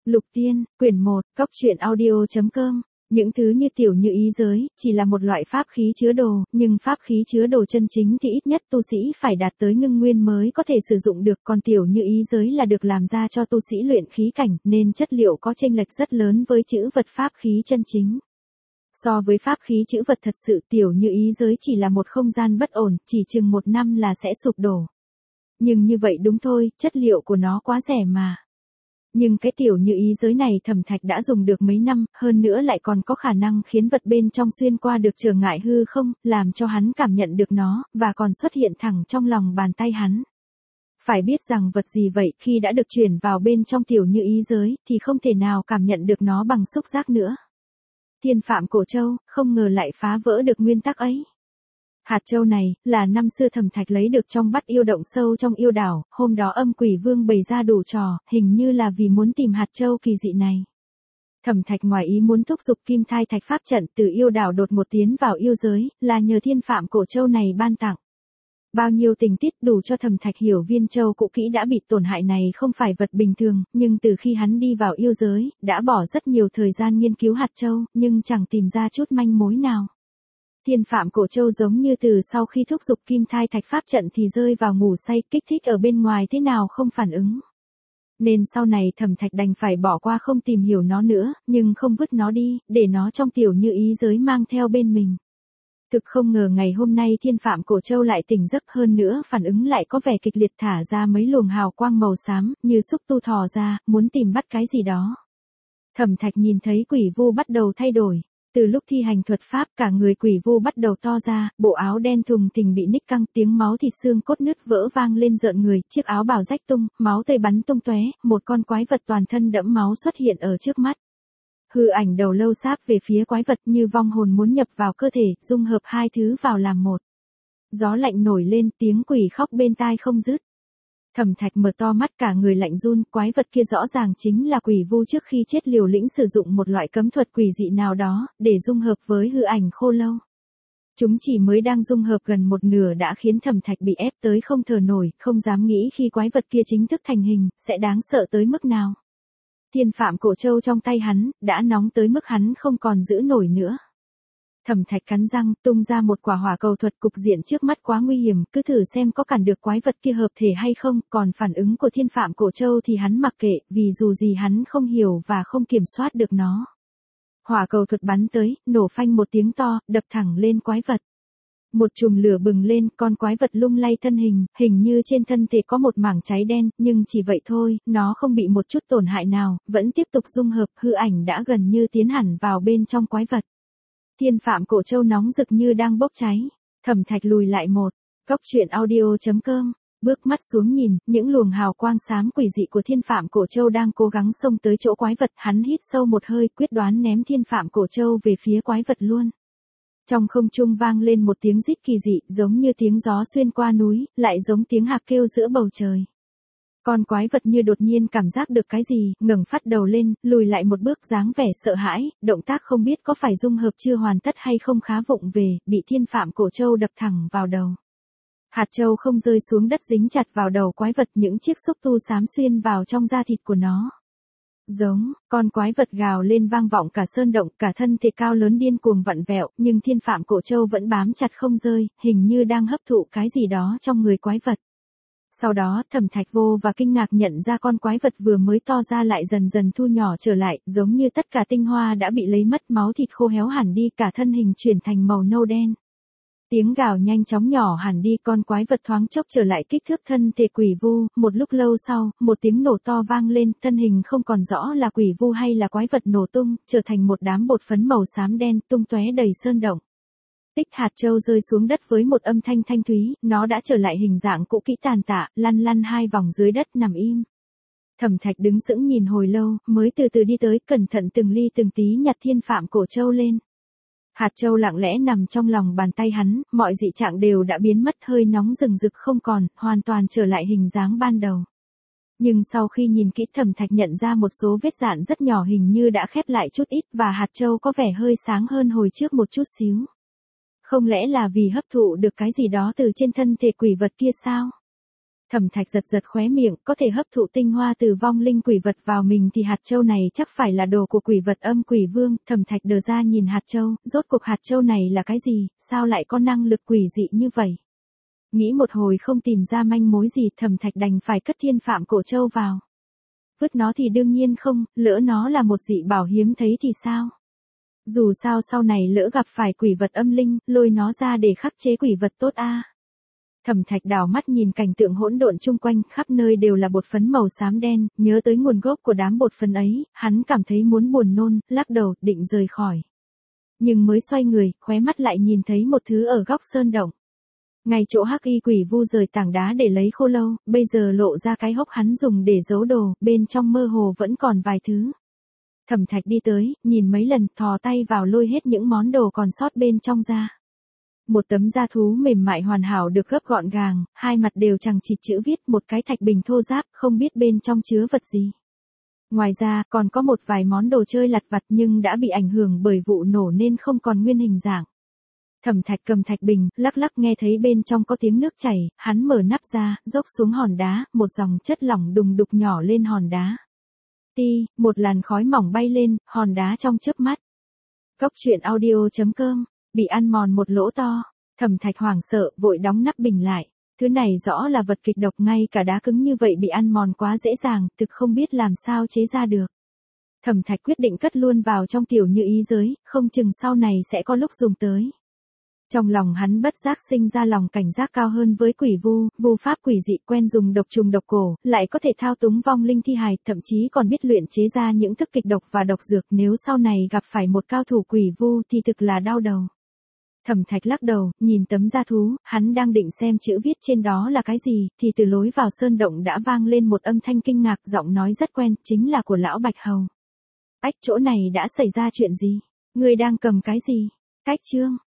Lục Tiên, quyển 1, cóc truyện audio.com. Những thứ như tiểu như ý giới, chỉ là một loại pháp khí chứa đồ, nhưng pháp khí chứa đồ chân chính thì ít nhất tu sĩ phải đạt tới ngưng nguyên mới có thể sử dụng được, còn tiểu như ý giới là được làm ra cho tu sĩ luyện khí cảnh, nên chất liệu có chênh lệch rất lớn với chữ vật pháp khí chân chính. So với pháp khí chữ vật thật sự, tiểu như ý giới chỉ là một không gian bất ổn, chỉ chừng 1 năm là sẽ sụp đổ. Nhưng như vậy đúng thôi, chất liệu của nó quá rẻ mà. Nhưng cái tiểu như ý giới này Thẩm Thạch đã dùng được mấy năm, hơn nữa lại còn có khả năng khiến vật bên trong xuyên qua được trở ngại hư không, làm cho hắn cảm nhận được nó, và còn xuất hiện thẳng trong lòng bàn tay hắn. Phải biết rằng vật gì vậy, khi đã được chuyển vào bên trong tiểu như ý giới, thì không thể nào cảm nhận được nó bằng xúc giác nữa. Thiên Phạm Cổ Châu, không ngờ lại phá vỡ được nguyên tắc ấy. Hạt châu này, là năm xưa Thẩm Thạch lấy được trong Bắt Yêu Động sâu trong yêu đảo, hôm đó Âm Quỷ Vương bày ra đủ trò, hình như là vì muốn tìm hạt châu kỳ dị này. Thẩm Thạch ngoài ý muốn thúc giục Kim Thai Thạch Pháp trận từ yêu đảo đột một tiến vào yêu giới, là nhờ Thiên Phạm Cổ Châu này ban tặng. Bao nhiêu tình tiết đủ cho Thẩm Thạch hiểu viên châu cũ kỹ đã bị tổn hại này không phải vật bình thường, nhưng từ khi hắn đi vào yêu giới, đã bỏ rất nhiều thời gian nghiên cứu hạt châu, nhưng chẳng tìm ra chút manh mối nào. Thiên Phạm Cổ Châu giống như từ sau khi thúc giục Kim Thai Thạch Pháp trận thì rơi vào ngủ say, kích thích ở bên ngoài thế nào không phản ứng. Nên sau này Thẩm Thạch đành phải bỏ qua không tìm hiểu nó nữa, nhưng không vứt nó đi, để nó trong tiểu như ý giới mang theo bên mình. Thực không ngờ ngày hôm nay Thiên Phạm Cổ Châu lại tỉnh giấc, hơn nữa phản ứng lại có vẻ kịch liệt, thả ra mấy luồng hào quang màu xám, như xúc tu thò ra, muốn tìm bắt cái gì đó. Thẩm Thạch nhìn thấy quỷ vu bắt đầu thay đổi. Từ lúc thi hành thuật pháp, cả người quỷ vu bắt đầu to ra, bộ áo đen thùng thình bị ních căng, tiếng máu thịt xương cốt nứt vỡ vang lên rợn người, chiếc áo bào rách tung, máu tươi bắn tung tóe, một con quái vật toàn thân đẫm máu xuất hiện ở trước mắt. Hư ảnh đầu lâu sáp về phía quái vật như vong hồn muốn nhập vào cơ thể, dung hợp hai thứ vào làm một. Gió lạnh nổi lên, tiếng quỷ khóc bên tai không dứt. Thẩm Thạch mở to mắt, cả người lạnh run, quái vật kia rõ ràng chính là quỷ vu trước khi chết liều lĩnh sử dụng một loại cấm thuật quỷ dị nào đó, để dung hợp với hư ảnh khô lâu. Chúng chỉ mới đang dung hợp gần một nửa đã khiến Thẩm Thạch bị ép tới không thở nổi, không dám nghĩ khi quái vật kia chính thức thành hình, sẽ đáng sợ tới mức nào. Thiên Phạm Cổ Châu trong tay hắn, đã nóng tới mức hắn không còn giữ nổi nữa. Thẩm Thạch cắn răng, tung ra một quả hỏa cầu thuật, cục diện trước mắt quá nguy hiểm, cứ thử xem có cản được quái vật kia hợp thể hay không, còn phản ứng của Thiên Phạm Cổ Châu thì hắn mặc kệ, vì dù gì hắn không hiểu và không kiểm soát được nó. Hỏa cầu thuật bắn tới, nổ phanh một tiếng to, đập thẳng lên quái vật. Một chùm lửa bừng lên, con quái vật lung lay thân hình, hình như trên thân thể có một mảng cháy đen, nhưng chỉ vậy thôi, nó không bị một chút tổn hại nào, vẫn tiếp tục dung hợp, hư ảnh đã gần như tiến hẳn vào bên trong quái vật. Thiên Phạm Cổ Châu nóng rực như đang bốc cháy. Thẩm Thạch lùi lại một. cóc truyện audio.com. Bước mắt xuống nhìn, những luồng hào quang xám quỷ dị của Thiên Phạm Cổ Châu đang cố gắng xông tới chỗ quái vật, hắn hít sâu một hơi, quyết đoán ném Thiên Phạm Cổ Châu về phía quái vật luôn. Trong không trung vang lên một tiếng rít kỳ dị, giống như tiếng gió xuyên qua núi, lại giống tiếng hạc kêu giữa bầu trời. Con quái vật như đột nhiên cảm giác được cái gì, ngẩng phát đầu lên, lùi lại một bước, dáng vẻ sợ hãi, động tác không biết có phải dung hợp chưa hoàn tất hay không khá vụng về, bị Thiên Phạm Cổ Châu đập thẳng vào đầu. Hạt châu không rơi xuống đất, dính chặt vào đầu quái vật, những chiếc xúc tu xám xuyên vào trong da thịt của nó. Giống, con quái vật gào lên vang vọng cả sơn động, cả thân thể cao lớn điên cuồng vặn vẹo, nhưng Thiên Phạm Cổ Châu vẫn bám chặt không rơi, hình như đang hấp thụ cái gì đó trong người quái vật. Sau đó, Thẩm Thạch vô và kinh ngạc nhận ra con quái vật vừa mới to ra lại dần dần thu nhỏ trở lại, giống như tất cả tinh hoa đã bị lấy mất, máu thịt khô héo hẳn đi, cả thân hình chuyển thành màu nâu đen. Tiếng gào nhanh chóng nhỏ hẳn đi, con quái vật thoáng chốc trở lại kích thước thân thể quỷ vu, một lúc lâu sau, một tiếng nổ to vang lên, thân hình không còn rõ là quỷ vu hay là quái vật nổ tung, trở thành một đám bột phấn màu xám đen, tung tóe đầy sơn động. Tích hạt châu rơi xuống đất với một âm thanh thanh thúy, nó đã trở lại hình dạng cũ kỹ tàn tạ, lăn lăn hai vòng dưới đất nằm im. Thẩm Thạch đứng sững nhìn hồi lâu, mới từ từ đi tới, cẩn thận từng ly từng tí nhặt Thiên Phạm Cổ Châu lên. Hạt châu lặng lẽ nằm trong lòng bàn tay hắn, mọi dị trạng đều đã biến mất, hơi nóng rừng rực không còn, hoàn toàn trở lại hình dáng ban đầu. Nhưng sau khi nhìn kỹ, Thẩm Thạch nhận ra một số vết dạn rất nhỏ, hình như đã khép lại chút ít, và hạt châu có vẻ hơi sáng hơn hồi trước một chút xíu. Không lẽ là vì hấp thụ được cái gì đó từ trên thân thể quỷ vật kia sao? Thẩm Thạch giật giật khóe miệng, có thể hấp thụ tinh hoa từ vong linh quỷ vật vào mình thì hạt châu này chắc phải là đồ của quỷ vật âm quỷ vương. Thẩm Thạch đờ ra nhìn hạt châu, rốt cuộc hạt châu này là cái gì, sao lại có năng lực quỷ dị như vậy? Nghĩ một hồi không tìm ra manh mối gì, Thẩm Thạch đành phải cất thiên phạm cổ châu vào. Vứt nó thì đương nhiên không, lỡ nó là một dị bảo hiếm thấy thì sao? Dù sao sau này lỡ gặp phải quỷ vật âm linh, lôi nó ra để khắc chế quỷ vật tốt a. Thẩm Thạch đảo mắt nhìn cảnh tượng hỗn độn chung quanh, khắp nơi đều là bột phấn màu xám đen, nhớ tới nguồn gốc của đám bột phấn ấy, hắn cảm thấy muốn buồn nôn, lắc đầu, định rời khỏi. Nhưng mới xoay người, khóe mắt lại nhìn thấy một thứ ở góc sơn động. Ngay chỗ hắc y quỷ vu rời tảng đá để lấy khô lâu, bây giờ lộ ra cái hốc hắn dùng để giấu đồ, bên trong mơ hồ vẫn còn vài thứ. Thẩm Thạch đi tới, nhìn mấy lần, thò tay vào lôi hết những món đồ còn sót bên trong ra. Một tấm da thú mềm mại hoàn hảo được gấp gọn gàng, hai mặt đều chằng chịt chữ viết, một cái thạch bình thô ráp, không biết bên trong chứa vật gì. Ngoài ra, còn có một vài món đồ chơi lặt vặt nhưng đã bị ảnh hưởng bởi vụ nổ nên không còn nguyên hình dạng. Thẩm Thạch cầm thạch bình, lắc lắc nghe thấy bên trong có tiếng nước chảy, hắn mở nắp ra, dốc xuống hòn đá, một dòng chất lỏng đùng đục nhỏ lên hòn đá. Một làn khói mỏng bay lên, hòn đá trong chớp mắt. Cốc truyện audio.com, bị ăn mòn một lỗ to. Thẩm Thạch hoảng sợ, vội đóng nắp bình lại. Thứ này rõ là vật kịch độc, ngay cả đá cứng như vậy bị ăn mòn quá dễ dàng, thực không biết làm sao chế ra được. Thẩm Thạch quyết định cất luôn vào trong tiểu như ý giới, không chừng sau này sẽ có lúc dùng tới. Trong lòng hắn bất giác sinh ra lòng cảnh giác cao hơn với quỷ vu, vu pháp quỷ dị, quen dùng độc trùng độc cổ, lại có thể thao túng vong linh thi hài, thậm chí còn biết luyện chế ra những thức kịch độc và độc dược, nếu sau này gặp phải một cao thủ quỷ vu thì thực là đau đầu. Thẩm Thạch lắc đầu, nhìn tấm da thú, hắn đang định xem chữ viết trên đó là cái gì, thì từ lối vào sơn động đã vang lên một âm thanh kinh ngạc, giọng nói rất quen, chính là của lão Bạch Hầu. Ách, chỗ này đã xảy ra chuyện gì? Ngươi đang cầm cái gì? Cách chương